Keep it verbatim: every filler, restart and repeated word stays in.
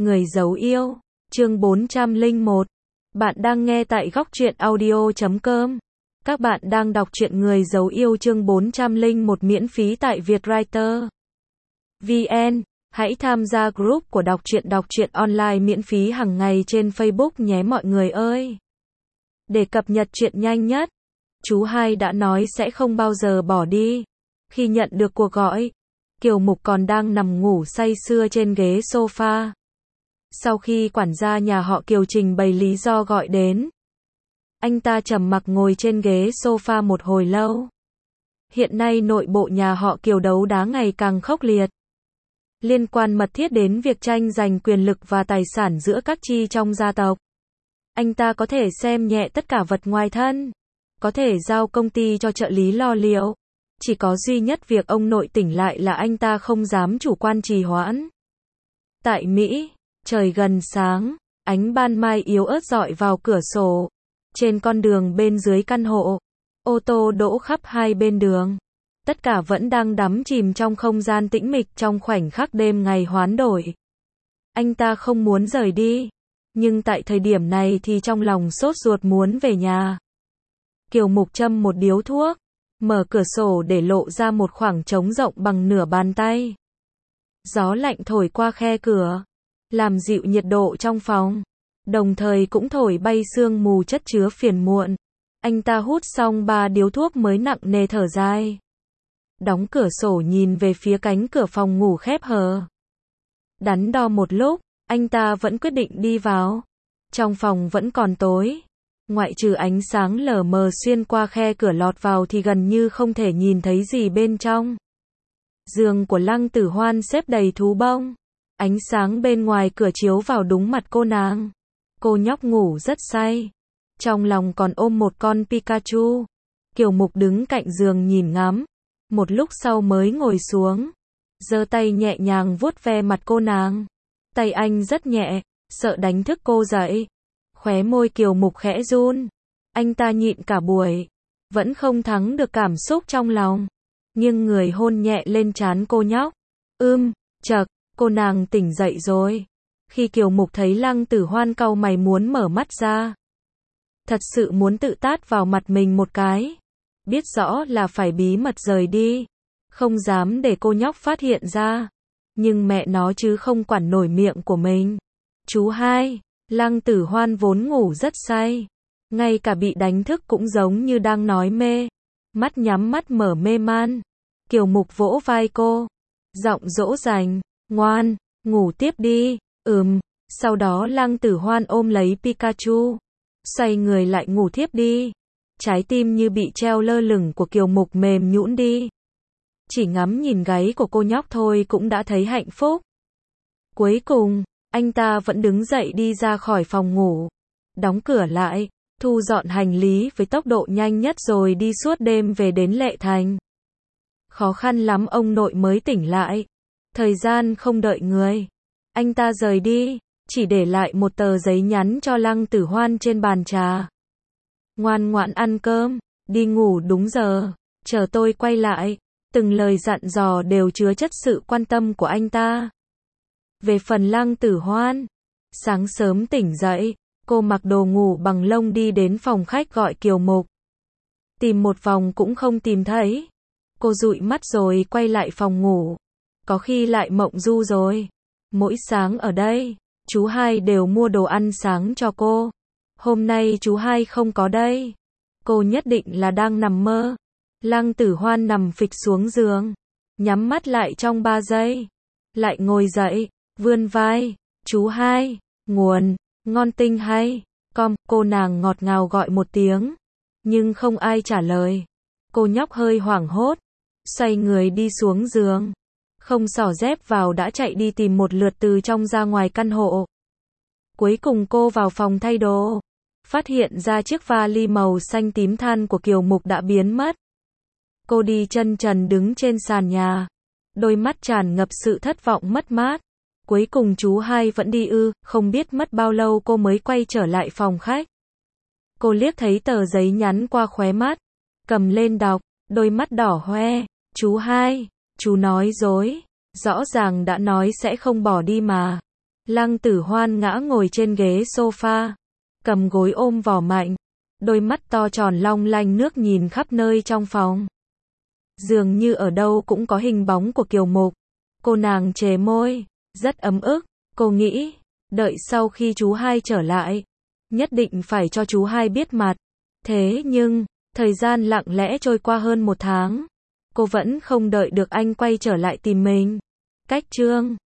Người giấu yêu, chương bốn trăm lẻ một. Bạn đang nghe tại góc truyện audio chấm com. Các bạn đang đọc truyện Người giấu yêu chương bốn trăm lẻ một miễn phí tại Vietwriter vê en. Hãy tham gia group của đọc truyện đọc truyện online miễn phí hàng ngày trên Facebook nhé mọi người ơi. Để cập nhật truyện nhanh nhất, chú hai đã nói sẽ không bao giờ bỏ đi. Khi nhận được cuộc gọi, Kiều Mục còn đang nằm ngủ say sưa trên ghế sofa. Sau khi quản gia nhà họ Kiều trình bày lý do gọi đến, anh ta trầm mặc ngồi trên ghế sofa một hồi lâu. Hiện nay nội bộ nhà họ Kiều đấu đá ngày càng khốc liệt, liên quan mật thiết đến việc tranh giành quyền lực và tài sản giữa các chi trong gia tộc. Anh ta có thể xem nhẹ tất cả vật ngoài thân, có thể giao công ty cho trợ lý lo liệu. Chỉ có duy nhất việc ông nội tỉnh lại là anh ta không dám chủ quan trì hoãn. Tại Mỹ, trời gần sáng, ánh ban mai yếu ớt rọi vào cửa sổ. Trên con đường bên dưới căn hộ, ô tô đỗ khắp hai bên đường. Tất cả vẫn đang đắm chìm trong không gian tĩnh mịch trong khoảnh khắc đêm ngày hoán đổi. Anh ta không muốn rời đi, nhưng tại thời điểm này thì trong lòng sốt ruột muốn về nhà. Kiều Mục châm một điếu thuốc, mở cửa sổ để lộ ra một khoảng trống rộng bằng nửa bàn tay. Gió lạnh thổi qua khe cửa, làm dịu nhiệt độ trong phòng, đồng thời cũng thổi bay sương mù chất chứa phiền muộn. Anh ta hút xong ba điếu thuốc mới nặng nề thở dài. Đóng cửa sổ nhìn về phía cánh cửa phòng ngủ khép hờ. Đắn đo một lúc, anh ta vẫn quyết định đi vào. Trong phòng vẫn còn tối, ngoại trừ ánh sáng lờ mờ xuyên qua khe cửa lọt vào thì gần như không thể nhìn thấy gì bên trong. Giường của Lăng Tử Hoan xếp đầy thú bông. Ánh sáng bên ngoài cửa chiếu vào đúng mặt cô nàng. Cô nhóc ngủ rất say, trong lòng còn ôm một con Pikachu. Kiều Mục đứng cạnh giường nhìn ngắm, một lúc sau mới ngồi xuống, giơ tay nhẹ nhàng vuốt ve mặt cô nàng. Tay anh rất nhẹ, sợ đánh thức cô dậy. Khóe môi Kiều Mục khẽ run. Anh ta nhịn cả buổi, vẫn không thắng được cảm xúc trong lòng, nghiêng người hôn nhẹ lên trán cô nhóc. Ưm, chậc, cô nàng tỉnh dậy rồi. Khi Kiều Mục thấy Lăng Tử Hoan cau mày muốn mở mắt ra, thật sự muốn tự tát vào mặt mình một cái. Biết rõ là phải bí mật rời đi, không dám để cô nhóc phát hiện ra, nhưng mẹ nó chứ không quản nổi miệng của mình. Chú hai, Lăng Tử Hoan vốn ngủ rất say, ngay cả bị đánh thức cũng giống như đang nói mê, mắt nhắm mắt mở mê man. Kiều Mục vỗ vai cô, giọng dỗ dành, ngoan, ngủ tiếp đi. Ừm. Sau đó Lăng Tử Hoan ôm lấy Pikachu, xoay người lại ngủ thiếp đi. Trái tim như bị treo lơ lửng của Kiều Mục mềm nhũn đi. Chỉ ngắm nhìn gáy của cô nhóc thôi cũng đã thấy hạnh phúc. Cuối cùng, anh ta vẫn đứng dậy đi ra khỏi phòng ngủ, đóng cửa lại, thu dọn hành lý với tốc độ nhanh nhất rồi đi suốt đêm về đến Lệ Thành. Khó khăn lắm ông nội mới tỉnh lại. Thời gian không đợi người, anh ta rời đi, chỉ để lại một tờ giấy nhắn cho Lăng Tử Hoan trên bàn trà. Ngoan ngoãn ăn cơm, đi ngủ đúng giờ, chờ tôi quay lại. Từng lời dặn dò đều chứa chất sự quan tâm của anh ta. Về phần Lăng Tử Hoan, sáng sớm tỉnh dậy, cô mặc đồ ngủ bằng lông đi đến phòng khách gọi Kiều Mục. Tìm một vòng cũng không tìm thấy. Cô dụi mắt rồi quay lại phòng ngủ. Có khi lại mộng du rồi. Mỗi sáng ở đây, chú hai đều mua đồ ăn sáng cho cô. Hôm nay chú hai không có đây, cô nhất định là đang nằm mơ. Lăng Tử Hoan nằm phịch xuống giường, nhắm mắt lại trong ba giây, lại ngồi dậy, vươn vai. Chú hai, nguồn, ngon tinh hay, com, cô nàng ngọt ngào gọi một tiếng, nhưng không ai trả lời. Cô nhóc hơi hoảng hốt, xoay người đi xuống giường, không xỏ dép vào đã chạy đi tìm một lượt từ trong ra ngoài căn hộ. Cuối cùng cô vào phòng thay đồ, phát hiện ra chiếc vali màu xanh tím than của Kiều Mục đã biến mất. Cô đi chân trần đứng trên sàn nhà, đôi mắt tràn ngập sự thất vọng mất mát. Cuối cùng chú hai vẫn đi ư? Không biết mất bao lâu cô mới quay trở lại phòng khách. Cô liếc thấy tờ giấy nhắn qua khóe mắt, cầm lên đọc, đôi mắt đỏ hoe. Chú hai, chú nói dối, rõ ràng đã nói sẽ không bỏ đi mà. Lăng Tử Hoan ngã ngồi trên ghế sofa, cầm gối ôm vỏ mạnh, đôi mắt to tròn long lanh nước nhìn khắp nơi trong phòng. Dường như ở đâu cũng có hình bóng của Kiều Mục. Cô nàng chề môi, rất ấm ức, cô nghĩ, đợi sau khi chú hai trở lại, nhất định phải cho chú hai biết mặt. Thế nhưng, thời gian lặng lẽ trôi qua hơn một tháng, cô vẫn không đợi được anh quay trở lại tìm mình. Cách chương